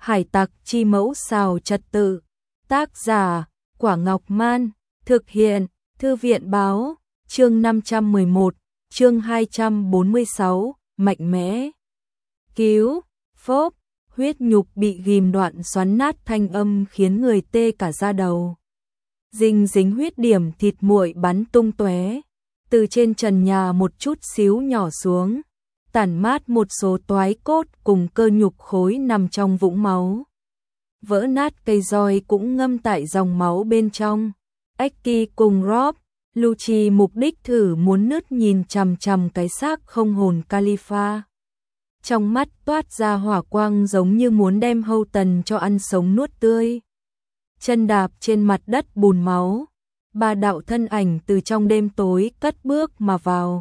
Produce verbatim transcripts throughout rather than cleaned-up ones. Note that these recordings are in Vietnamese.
Hải tặc chi mẫu xào trật tự. Tác giả, Quả Ngọc Man. Thực hiện, Thư viện báo. Chương năm trăm mười một, chương hai trăm bốn mươi sáu, mạnh mẽ. Cứu, phốp, huyết nhục bị ghim đoạn xoắn nát, thanh âm khiến người tê cả da đầu. Dinh dính huyết điểm thịt nguội bắn tung tóe, từ trên trần nhà một chút xíu nhỏ xuống, tản mát một số toái cốt cùng cơ nhục khối nằm trong vũng máu. Vỡ nát cây roi cũng ngâm tại dòng máu bên trong. Eki cùng Rob, Lucci mục đích thử muốn nứt nhìn chằm chằm cái xác không hồn Khalifa. Trong mắt toát ra hỏa quang giống như muốn đem Houghton cho ăn sống nuốt tươi. Chân đạp trên mặt đất bùn máu, ba đạo thân ảnh từ trong đêm tối cất bước mà vào.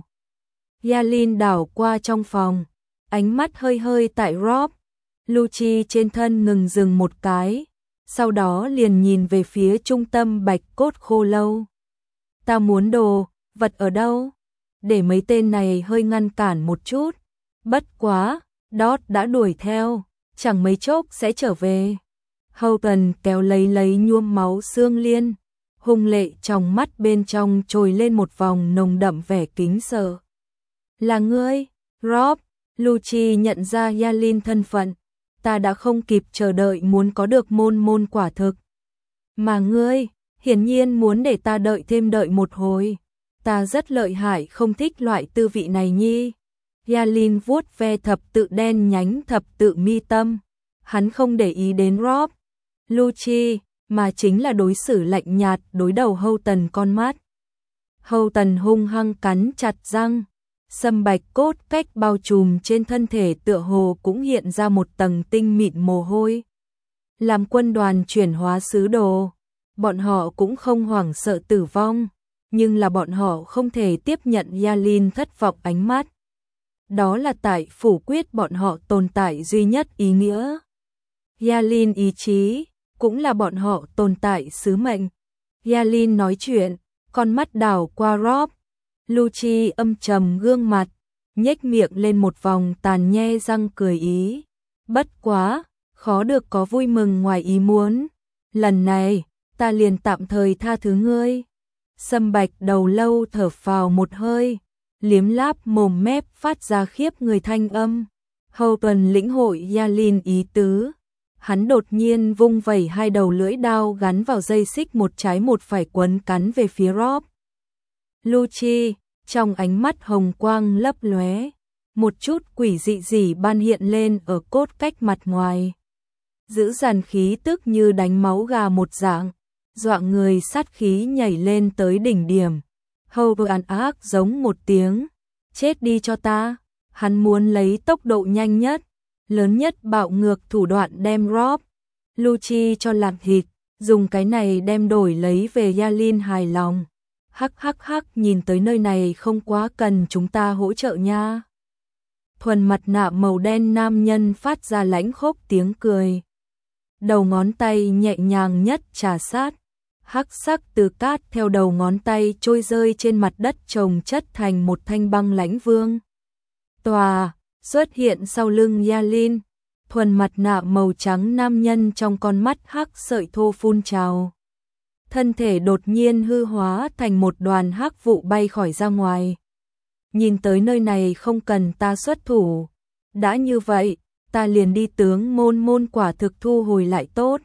Yalin đảo qua trong phòng, ánh mắt hơi hơi tại Rob, Lucci trên thân ngừng dừng một cái, sau đó liền nhìn về phía trung tâm bạch cốt khô lâu. Ta muốn đồ, vật ở đâu? Để mấy tên này hơi ngăn cản một chút. Bất quá, Dot đã đuổi theo, chẳng mấy chốc sẽ trở về. Houghton kéo lấy lấy nhuốm máu xương liên, hung lệ trong mắt bên trong trồi lên một vòng nồng đậm vẻ kính sợ. Là ngươi, Rob? Lucci nhận ra Yalin thân phận. Ta đã không kịp chờ đợi muốn có được môn môn quả thực. Mà ngươi, hiển nhiên muốn để ta đợi thêm đợi một hồi. Ta rất lợi hại, không thích loại tư vị này nhi. Yalin vuốt ve thập tự đen nhánh thập tự mi tâm. Hắn không để ý đến Rob, Lucci, mà chính là đối xử lạnh nhạt đối đầu Houghton con mắt. Houghton hung hăng cắn chặt răng, sâm bạch cốt cách bao trùm trên thân thể tựa hồ cũng hiện ra một tầng tinh mịn mồ hôi. Làm quân đoàn chuyển hóa sứ đồ, bọn họ cũng không hoảng sợ tử vong, nhưng là bọn họ không thể tiếp nhận Yalin thất vọng ánh mắt. Đó là tại phủ quyết bọn họ tồn tại duy nhất ý nghĩa. Yalin ý chí, cũng là bọn họ tồn tại sứ mệnh. Yalin nói chuyện, con mắt đảo qua Rob. Lucci âm trầm gương mặt, nhếch miệng lên một vòng tàn nhe răng cười ý. Bất quá, khó được có vui mừng ngoài ý muốn. Lần này, ta liền tạm thời tha thứ ngươi. Sâm bạch đầu lâu thở phào một hơi, liếm láp mồm mép phát ra khiếp người thanh âm. Houghton lĩnh hội Yalin ý tứ. Hắn đột nhiên vung vẩy hai đầu lưỡi đao gắn vào dây xích một trái một phải quấn cắn về phía Rob. Lucci, trong ánh mắt hồng quang lấp lóe, một chút quỷ dị dị ban hiện lên ở cốt cách mặt ngoài. Giữ dàn khí tức như đánh máu gà một dạng, dọa người sát khí nhảy lên tới đỉnh điểm. Houghton ác giống một tiếng, chết đi cho ta. Hắn muốn lấy tốc độ nhanh nhất, lớn nhất bạo ngược thủ đoạn đem Rob, Lucci cho làm thịt, dùng cái này đem đổi lấy về Yalin hài lòng. Hắc hắc hắc, nhìn tới nơi này không quá cần chúng ta hỗ trợ nha. Thuần mặt nạ màu đen nam nhân phát ra lãnh khốc tiếng cười. Đầu ngón tay nhẹ nhàng nhất trà sát, hắc sắc từ cát theo đầu ngón tay trôi rơi trên mặt đất chồng chất thành một thanh băng lãnh vương. Tòa, xuất hiện sau lưng Yalin, thuần mặt nạ màu trắng nam nhân trong con mắt hắc sợi thô phun trào. Thân thể đột nhiên hư hóa thành một đoàn hắc vụ bay khỏi ra ngoài. Nhìn tới nơi này không cần ta xuất thủ. Đã như vậy, ta liền đi tướng môn môn quả thực thu hồi lại tốt.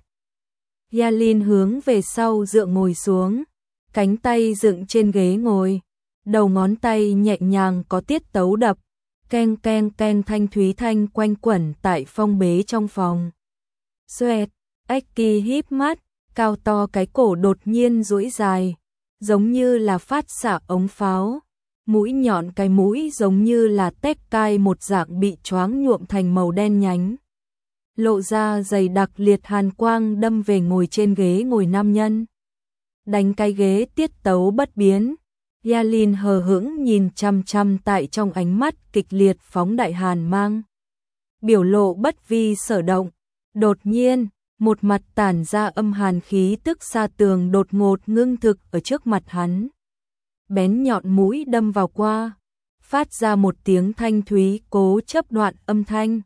Yalin hướng về sau dựa ngồi xuống, cánh tay dựng trên ghế ngồi, đầu ngón tay nhẹ nhàng có tiết tấu đập, keng keng keng thanh thúy thanh quanh quẩn tại phong bế trong phòng. Xoẹt, Eki híp mắt, cao to cái cổ đột nhiên duỗi dài, giống như là phát xạ ống pháo, mũi nhọn cái mũi giống như là tép cai một dạng bị choáng nhuộm thành màu đen nhánh. Lộ ra dày đặc liệt hàn quang đâm về ngồi trên ghế ngồi nam nhân. Đánh cái ghế tiết tấu bất biến. Yalin hờ hững nhìn chăm chăm tại trong ánh mắt kịch liệt phóng đại hàn mang. Biểu lộ bất vi sở động. Đột nhiên, một mặt tản ra âm hàn khí tức xa tường đột ngột ngưng thực ở trước mặt hắn. Bén nhọn mũi đâm vào qua, phát ra một tiếng thanh thúy cố chấp đoạn âm thanh.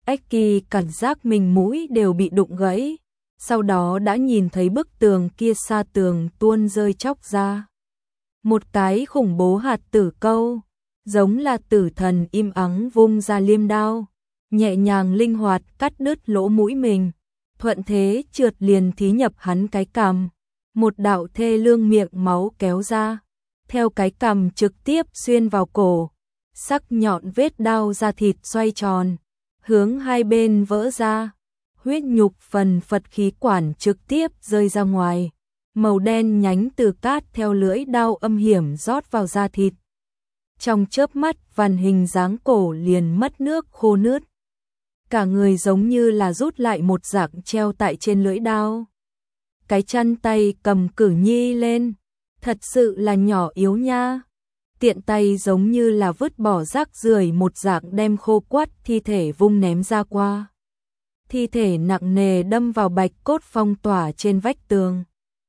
Ách Kỳ cảm giác mình mũi đều bị đụng gãy, sau đó đã nhìn thấy bức tường kia xa tường tuôn rơi chóc ra. Một cái khủng bố hạt tử câu, giống là tử thần im ắng vung ra liêm đao, nhẹ nhàng linh hoạt cắt đứt lỗ mũi mình, thuận thế trượt liền thí nhập hắn cái cằm. Một đạo thê lương miệng máu kéo ra, theo cái cằm trực tiếp xuyên vào cổ, sắc nhọn vết đao da thịt xoay tròn, hướng hai bên vỡ ra, huyết nhục phần phật khí quản trực tiếp rơi ra ngoài, màu đen nhánh từ cát theo lưỡi đao âm hiểm rót vào da thịt. Trong chớp mắt vằn hình dáng cổ liền mất nước khô nướt. Cả người giống như là rút lại một dạng treo tại trên lưỡi đao. Cái chân tay cầm Cử Nhi lên, thật sự là nhỏ yếu nha. Tiện tay giống như là vứt bỏ rác rưởi một dạng đem khô quắt thi thể vung ném ra qua. Thi thể nặng nề đâm vào bạch cốt phong tỏa trên vách tường.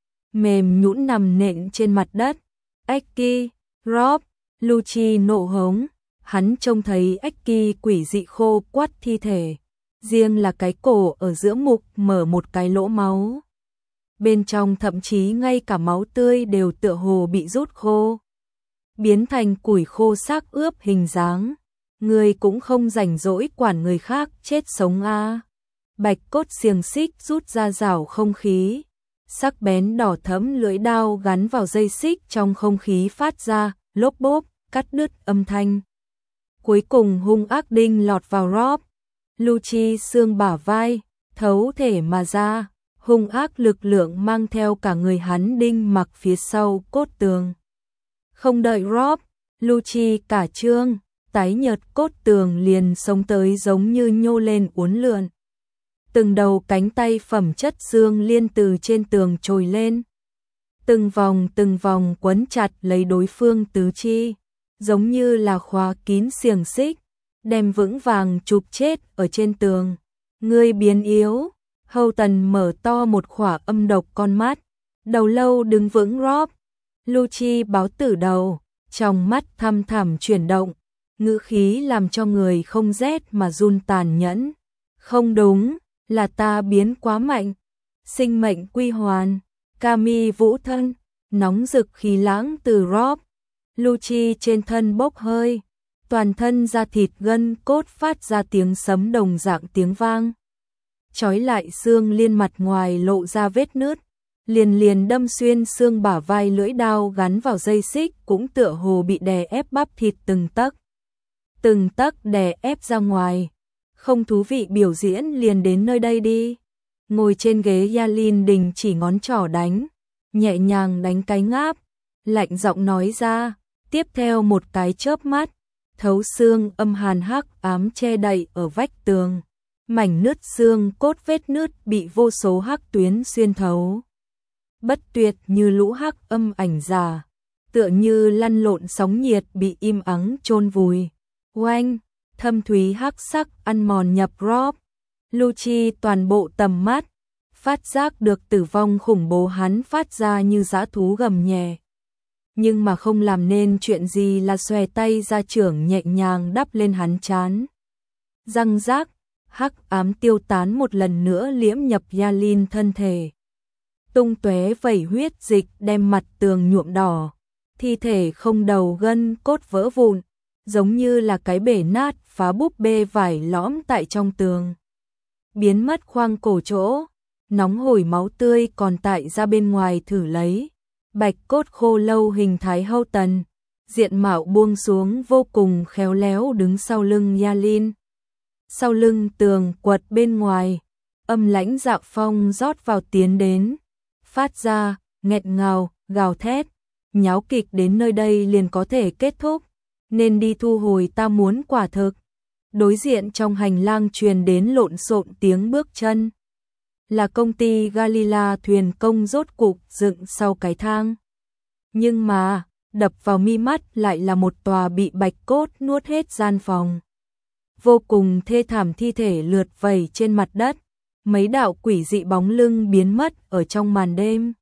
Mềm nhũn nằm nện trên mặt đất. Ách Kỳ, Rob, Lucci nộ hống. Hắn trông thấy Ách Kỳ quỷ dị khô quắt thi thể. Riêng là cái cổ ở giữa mục mở một cái lỗ máu. Bên trong thậm chí ngay cả máu tươi đều tựa hồ bị rút khô, biến thành củi khô xác ướp hình dáng. Người cũng không rảnh rỗi quản người khác chết sống a. À. Bạch cốt xiềng xích rút ra rảo không khí, sắc bén đỏ thẫm lưỡi đao gắn vào dây xích trong không khí phát ra lốp bốp cắt đứt âm thanh. Cuối cùng hung ác đinh lọt vào Rob, Lucci xương bả vai, thấu thể mà ra. Hung ác lực lượng mang theo cả người hắn đinh mặc phía sau cốt tường. Không đợi Rob, Lucci cả trương, tái nhợt cốt tường liền xông tới giống như nhô lên uốn lượn. Từng đầu cánh tay phẩm chất xương liên từ trên tường trồi lên. Từng vòng từng vòng quấn chặt lấy đối phương tứ chi, giống như là khóa kín xiềng xích, đem vững vàng chụp chết ở trên tường. Ngươi biến yếu. Hầu Tần mở to một khỏa âm độc con mắt, đầu lâu đứng vững Rob. Lucci báo tử đầu, trong mắt thăm thẳm chuyển động, ngữ khí làm cho người không rét mà run tàn nhẫn. Không đúng, là ta biến quá mạnh. Sinh mệnh quy hoàn, Cami vũ thân, nóng rực khí lãng từ Rob. Lucci trên thân bốc hơi, toàn thân da thịt gân cốt phát ra tiếng sấm đồng dạng tiếng vang. Chói lại xương liên mặt ngoài lộ ra vết nứt, liền liền đâm xuyên xương bả vai lưỡi đao gắn vào dây xích cũng tựa hồ bị đè ép bắp thịt từng tấc. Từng tấc đè ép ra ngoài. Không thú vị biểu diễn liền đến nơi đây đi. Ngồi trên ghế Yalin đình chỉ ngón trỏ đánh, nhẹ nhàng đánh cái ngáp, lạnh giọng nói ra, tiếp theo một cái chớp mắt, thấu xương âm hàn hắc ám che đậy ở vách tường. Mảnh nứt xương cốt vết nứt bị vô số hắc tuyến xuyên thấu. Bất tuyệt như lũ hắc âm ảnh giả, tựa như lăn lộn sóng nhiệt bị im ắng chôn vùi. Oanh, thâm thúy hắc sắc ăn mòn nhập Rob. Lucci toàn bộ tầm mắt, phát giác được tử vong khủng bố hắn phát ra như dã thú gầm nhẹ. Nhưng mà không làm nên chuyện gì là xòe tay ra trưởng nhẹ nhàng đắp lên hắn trán. Răng rác, hắc ám tiêu tán một lần nữa liễm nhập Yalin thân thể. Tung tóe vẩy huyết dịch đem mặt tường nhuộm đỏ, thi thể không đầu gân cốt vỡ vụn, giống như là cái bể nát phá búp bê vải lõm tại trong tường. Biến mất khoang cổ chỗ, nóng hổi máu tươi còn tại ra bên ngoài thử lấy. Bạch cốt khô lâu hình thái Hầu Tần, diện mạo buông xuống vô cùng khéo léo đứng sau lưng Yalin. Sau lưng tường quật bên ngoài, âm lãnh dạ phong rót vào tiến đến, phát ra, nghẹt ngào, gào thét, nháo kịch đến nơi đây liền có thể kết thúc, nên đi thu hồi ta muốn quả thực. Đối diện trong hành lang truyền đến lộn xộn tiếng bước chân. Là công ty Galila thuyền công rốt cục dựng sau cái thang. Nhưng mà, đập vào mi mắt lại là một tòa bị bạch cốt nuốt hết gian phòng. Vô cùng thê thảm thi thể lượt vẩy trên mặt đất, mấy đạo quỷ dị bóng lưng biến mất ở trong màn đêm.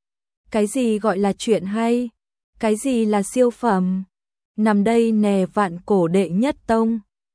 Cái gì gọi là chuyện hay? Cái gì là siêu phẩm? Nằm đây nè vạn cổ đệ nhất tông.